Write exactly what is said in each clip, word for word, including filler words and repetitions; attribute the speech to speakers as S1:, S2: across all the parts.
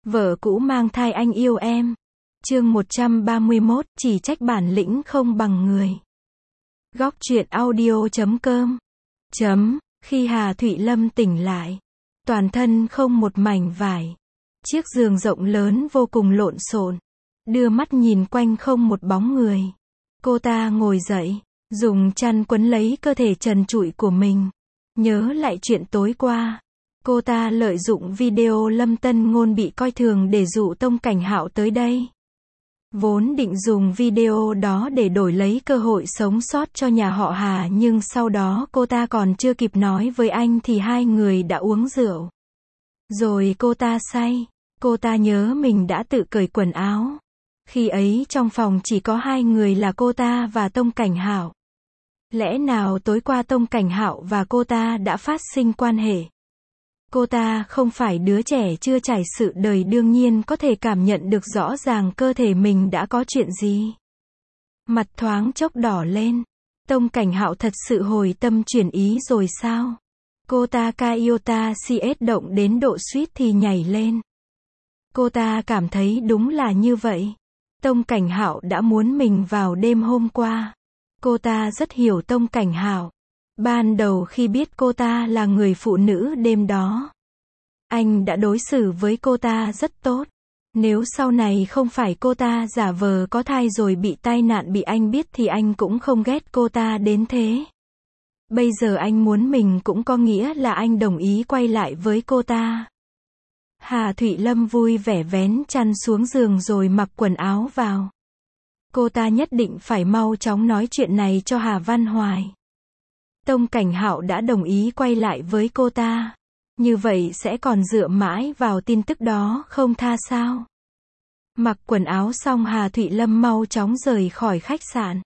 S1: Vợ cũ mang thai anh yêu em. Chương một trăm ba mươi mốt, chỉ trách bản lĩnh không bằng người. Góc truyện audio chấm com. Chấm, khi Hà Thụy Lâm tỉnh lại, toàn thân không một mảnh vải. Chiếc giường rộng lớn vô cùng lộn xộn. Đưa mắt nhìn quanh không một bóng người. Cô ta ngồi dậy, dùng chăn quấn lấy cơ thể trần trụi của mình. Nhớ lại chuyện tối qua. Cô ta lợi dụng video Lâm Tân Ngôn bị coi thường để dụ Tông Cảnh Hạo tới đây. Vốn định dùng video đó để đổi lấy cơ hội sống sót cho nhà họ Hà, nhưng sau đó cô ta còn chưa kịp nói với anh thì hai người đã uống rượu. Rồi cô ta say. Cô ta nhớ mình đã tự cởi quần áo. Khi ấy trong phòng chỉ có hai người là cô ta và Tông Cảnh Hạo. Lẽ nào tối qua Tông Cảnh Hạo và cô ta đã phát sinh quan hệ? Cô ta không phải đứa trẻ chưa trải sự đời, đương nhiên có thể cảm nhận được rõ ràng cơ thể mình đã có chuyện gì. Mặt thoáng chốc đỏ lên. Tông Cảnh Hạo thật sự hồi tâm chuyển ý rồi sao? Cô ta Kaiota xê ét động đến độ suýt thì nhảy lên. Cô ta cảm thấy đúng là như vậy. Tông Cảnh Hạo đã muốn mình vào đêm hôm qua. Cô ta rất hiểu Tông Cảnh Hạo. Ban đầu khi biết cô ta là người phụ nữ đêm đó, anh đã đối xử với cô ta rất tốt. Nếu sau này không phải cô ta giả vờ có thai rồi bị tai nạn bị anh biết thì anh cũng không ghét cô ta đến thế. Bây giờ anh muốn mình cũng có nghĩa là anh đồng ý quay lại với cô ta. Hà Thụy Lâm vui vẻ vén chăn xuống giường rồi mặc quần áo vào. Cô ta nhất định phải mau chóng nói chuyện này cho Hà Văn Hoài. Tông Cảnh Hạo đã đồng ý quay lại với cô ta. Như vậy sẽ còn dựa mãi vào tin tức đó không tha sao? Mặc quần áo xong Hà Thụy Lâm mau chóng rời khỏi khách sạn.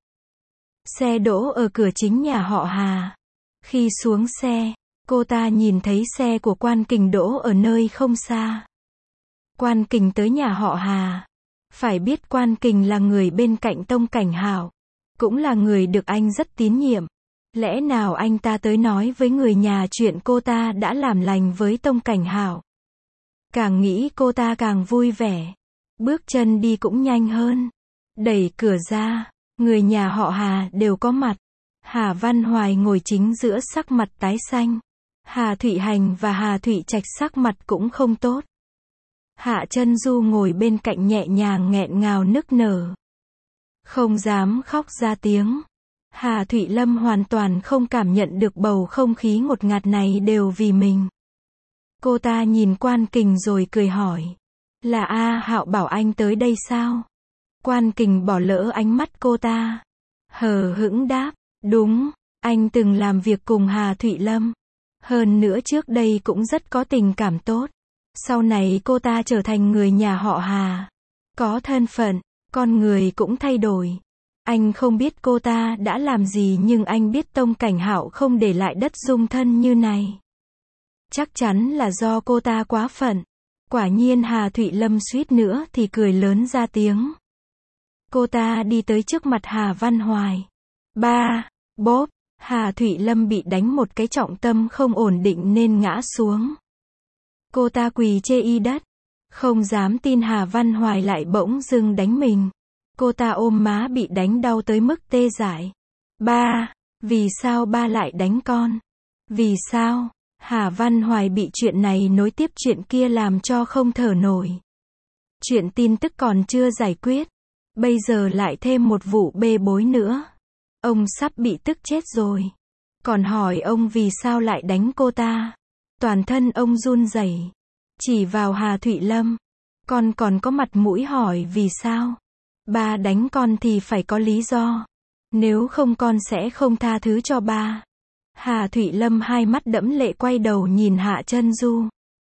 S1: Xe đỗ ở cửa chính nhà họ Hà. Khi xuống xe, cô ta nhìn thấy xe của Quan Kình đỗ ở nơi không xa. Quan Kình tới nhà họ Hà. Phải biết Quan Kình là người bên cạnh Tông Cảnh Hạo, cũng là người được anh rất tín nhiệm. Lẽ nào anh ta tới nói với người nhà chuyện cô ta đã làm lành với Tông Cảnh Hạo? Càng nghĩ cô ta càng vui vẻ. Bước chân đi cũng nhanh hơn. Đẩy cửa ra, người nhà họ Hà đều có mặt. Hà Văn Hoài ngồi chính giữa sắc mặt tái xanh. Hà Thụy Hành và Hà Thụy Trạch sắc mặt cũng không tốt. Hạ Chân Du ngồi bên cạnh nhẹ nhàng nghẹn ngào nức nở. Không dám khóc ra tiếng. Hà Thụy Lâm hoàn toàn không cảm nhận được bầu không khí ngột ngạt này đều vì mình. Cô ta nhìn Quan Kình rồi cười hỏi. Là A Hạo bảo anh tới đây sao? Quan Kình bỏ lỡ ánh mắt cô ta. Hờ hững đáp. Đúng, anh từng làm việc cùng Hà Thụy Lâm. Hơn nữa trước đây cũng rất có tình cảm tốt. Sau này cô ta trở thành người nhà họ Hà. Có thân phận, con người cũng thay đổi. Anh không biết cô ta đã làm gì nhưng anh biết Tông Cảnh Hạo không để lại đất dung thân như này. Chắc chắn là do cô ta quá phận. Quả nhiên Hà Thụy Lâm suýt nữa thì cười lớn ra tiếng. Cô ta đi tới trước mặt Hà Văn Hoài. Ba, bóp, Hà Thụy Lâm bị đánh một cái trọng tâm không ổn định nên ngã xuống. Cô ta quỳ chê y đất. Không dám tin Hà Văn Hoài lại bỗng dưng đánh mình. Cô ta ôm má bị đánh đau tới mức tê dại. Ba, vì sao ba lại đánh con? Vì sao? Hà Văn Hoài bị chuyện này nối tiếp chuyện kia làm cho không thở nổi. Chuyện tin tức còn chưa giải quyết. Bây giờ lại thêm một vụ bê bối nữa. Ông sắp bị tức chết rồi. Còn hỏi ông vì sao lại đánh cô ta. Toàn thân ông run rẩy. Chỉ vào Hà Thụy Lâm. Con còn có mặt mũi hỏi vì sao? Ba đánh con thì phải có lý do. Nếu không con sẽ không tha thứ cho ba. Hà Thụy Lâm hai mắt đẫm lệ quay đầu nhìn Hạ Chân Du.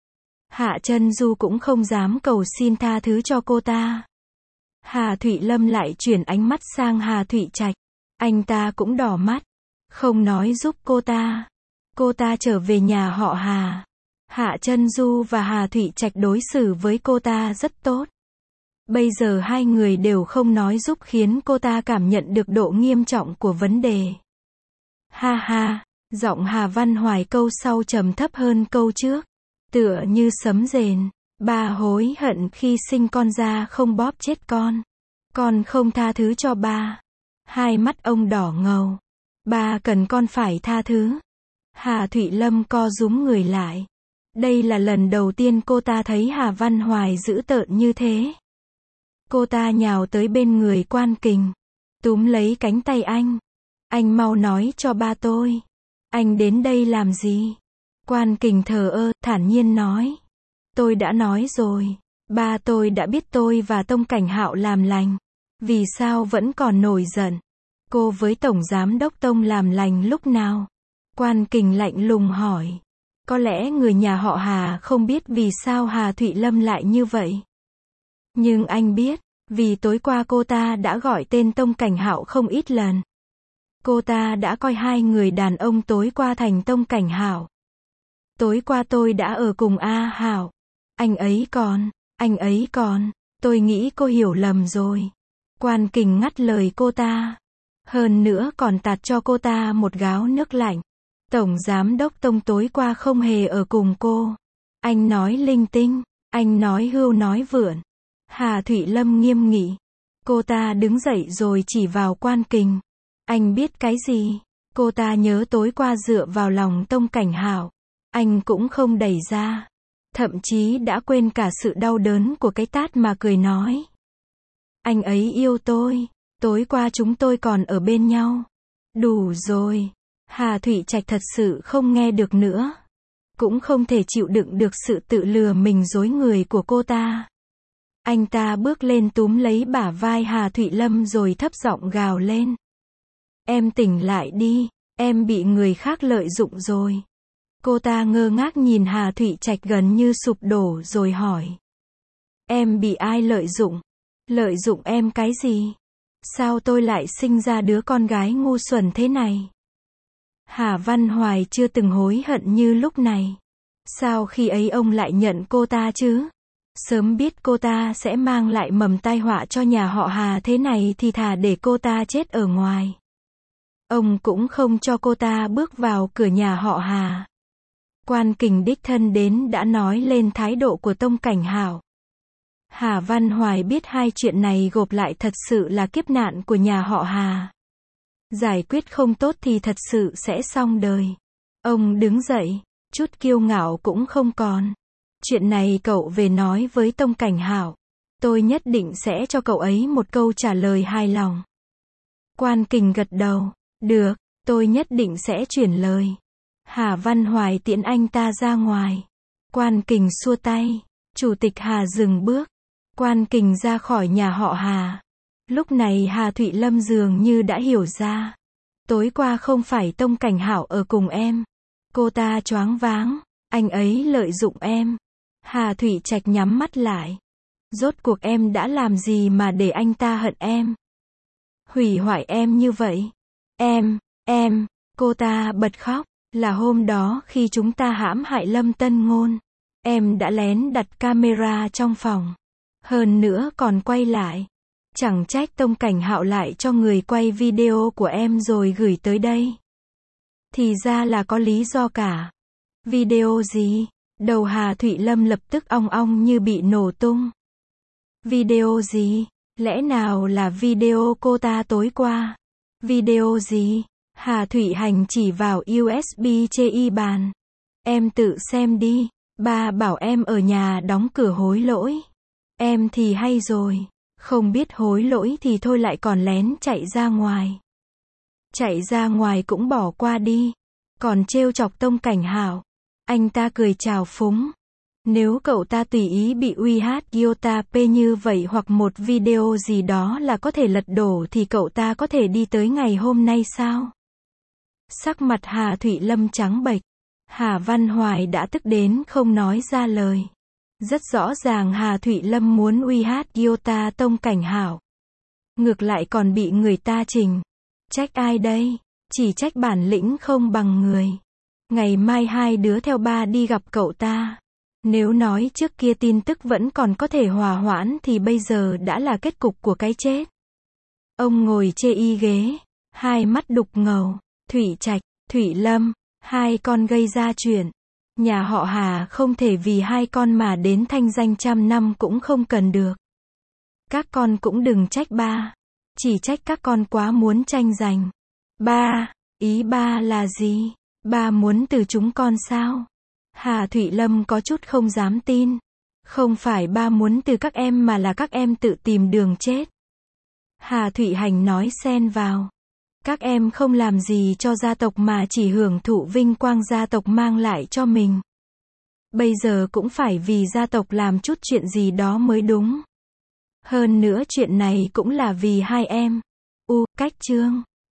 S1: Hạ Chân Du cũng không dám cầu xin tha thứ cho cô ta. Hà Thụy Lâm lại chuyển ánh mắt sang Hà Thụy Trạch. Anh ta cũng đỏ mắt. Không nói giúp cô ta. Cô ta trở về nhà họ Hà. Hạ Chân Du và Hà Thụy Trạch đối xử với cô ta rất tốt. Bây giờ hai người đều không nói giúp khiến cô ta cảm nhận được độ nghiêm trọng của vấn đề. Ha ha, giọng Hà Văn Hoài câu sau trầm thấp hơn câu trước. Tựa như sấm rền. Ba hối hận khi sinh con ra không bóp chết con. Con không tha thứ cho ba. Hai mắt ông đỏ ngầu. Ba cần con phải tha thứ. Hà Thụy Lâm co rúm người lại. Đây là lần đầu tiên cô ta thấy Hà Văn Hoài dữ tợn như thế. Cô ta nhào tới bên người Quan Kình, túm lấy cánh tay anh. Anh mau nói cho ba tôi. Anh đến đây làm gì? Quan Kình thờ ơ, thản nhiên nói. Tôi đã nói rồi. Ba tôi đã biết tôi và Tông Cảnh Hạo làm lành. Vì sao vẫn còn nổi giận? Cô với Tổng Giám Đốc Tông làm lành lúc nào? Quan Kình lạnh lùng hỏi. Có lẽ người nhà họ Hà không biết vì sao Hà Thụy Lâm lại như vậy. Nhưng anh biết, vì tối qua cô ta đã gọi tên Tông Cảnh Hạo không ít lần. Cô ta đã coi hai người đàn ông tối qua thành Tông Cảnh Hạo. Tối qua tôi đã ở cùng A Hạo. Anh ấy còn, anh ấy còn, tôi nghĩ cô hiểu lầm rồi. Quan Kình ngắt lời cô ta. Hơn nữa còn tạt cho cô ta một gáo nước lạnh. Tổng Giám Đốc Tông tối qua không hề ở cùng cô. Anh nói linh tinh, anh nói hưu nói vượn. Hà Thụy Lâm nghiêm nghị. Cô ta đứng dậy rồi chỉ vào Quan Kình. Anh biết cái gì? Cô ta nhớ tối qua dựa vào lòng Tông Cảnh Hạo. Anh cũng không đẩy ra. Thậm chí đã quên cả sự đau đớn của cái tát mà cười nói. Anh ấy yêu tôi. Tối qua chúng tôi còn ở bên nhau. Đủ rồi. Hà Thụy Trạch thật sự không nghe được nữa. Cũng không thể chịu đựng được sự tự lừa mình dối người của cô ta. Anh ta bước lên túm lấy bả vai Hà Thụy Lâm rồi thấp giọng gào lên. Em tỉnh lại đi, em bị người khác lợi dụng rồi. Cô ta ngơ ngác nhìn Hà Thụy Trạch gần như sụp đổ rồi hỏi. Em bị ai lợi dụng? Lợi dụng em cái gì? Sao tôi lại sinh ra đứa con gái ngu xuẩn thế này? Hà Văn Hoài chưa từng hối hận như lúc này. Sao khi ấy ông lại nhận cô ta chứ? Sớm biết cô ta sẽ mang lại mầm tai họa cho nhà họ Hà thế này thì thà để cô ta chết ở ngoài. Ông cũng không cho cô ta bước vào cửa nhà họ Hà. Quan Kình đích thân đến đã nói lên thái độ của Tông Cảnh Hạo. Hà Văn Hoài biết hai chuyện này gộp lại thật sự là kiếp nạn của nhà họ Hà. Giải quyết không tốt thì thật sự sẽ xong đời. Ông đứng dậy, chút kiêu ngạo cũng không còn. Chuyện này cậu về nói với Tông Cảnh Hạo. Tôi nhất định sẽ cho cậu ấy một câu trả lời hài lòng. Quan Kình gật đầu. Được, tôi nhất định sẽ chuyển lời. Hà Văn Hoài tiễn anh ta ra ngoài. Quan Kình xua tay. Chủ tịch Hà dừng bước. Quan Kình ra khỏi nhà họ Hà. Lúc này Hà Thụy Lâm dường như đã hiểu ra. Tối qua không phải Tông Cảnh Hạo ở cùng em. Cô ta choáng váng. Anh ấy lợi dụng em. Hà Thụy Trạch nhắm mắt lại. Rốt cuộc em đã làm gì mà để anh ta hận em? Hủy hoại em như vậy. Em, em, cô ta bật khóc. Là hôm đó khi chúng ta hãm hại Lâm Tân Ngôn. Em đã lén đặt camera trong phòng. Hơn nữa còn quay lại. Chẳng trách Tông Cảnh Hạo lại cho người quay video của em rồi gửi tới đây. Thì ra là có lý do cả. Video gì? Đầu Hà Thụy Lâm lập tức ong ong như bị nổ tung. Video gì? Lẽ nào là video cô ta tối qua? Video gì? Hà Thụy Hành chỉ vào u ét bê chê y bàn. Em tự xem đi. Ba bảo em ở nhà đóng cửa hối lỗi. Em thì hay rồi. Không biết hối lỗi thì thôi lại còn lén chạy ra ngoài. Chạy ra ngoài cũng bỏ qua đi. Còn trêu chọc Tông Cảnh Hạo. Anh ta cười chào phúng. Nếu cậu ta tùy ý bị uy hát Iota P như vậy hoặc một video gì đó là có thể lật đổ thì cậu ta có thể đi tới ngày hôm nay sao? Sắc mặt Hà Thụy Lâm trắng bệch. Hà Văn Hoài đã tức đến không nói ra lời. Rất rõ ràng Hà Thụy Lâm muốn uy hát Iota Tông Cảnh Hạo. Ngược lại còn bị người ta trình. Trách ai đây? Chỉ trách bản lĩnh không bằng người. Ngày mai hai đứa theo ba đi gặp cậu ta. Nếu nói trước kia tin tức vẫn còn có thể hòa hoãn thì bây giờ đã là kết cục của cái chết. Ông ngồi chê y ghế. Hai mắt đục ngầu. Thụy Trạch, Thụy Lâm. Hai con gây ra chuyện. Nhà họ Hà không thể vì hai con mà đến thanh danh trăm năm cũng không cần được. Các con cũng đừng trách ba. Chỉ trách các con quá muốn tranh giành. Ba, ý ba là gì? Ba muốn từ chúng con sao? Hà Thụy Lâm có chút không dám tin. Không phải ba muốn từ các em mà là các em tự tìm đường chết. Hà Thụy Hành nói xen vào. Các em không làm gì cho gia tộc mà chỉ hưởng thụ vinh quang gia tộc mang lại cho mình. Bây giờ cũng phải vì gia tộc làm chút chuyện gì đó mới đúng. Hơn nữa chuyện này cũng là vì hai em. U, cách chương.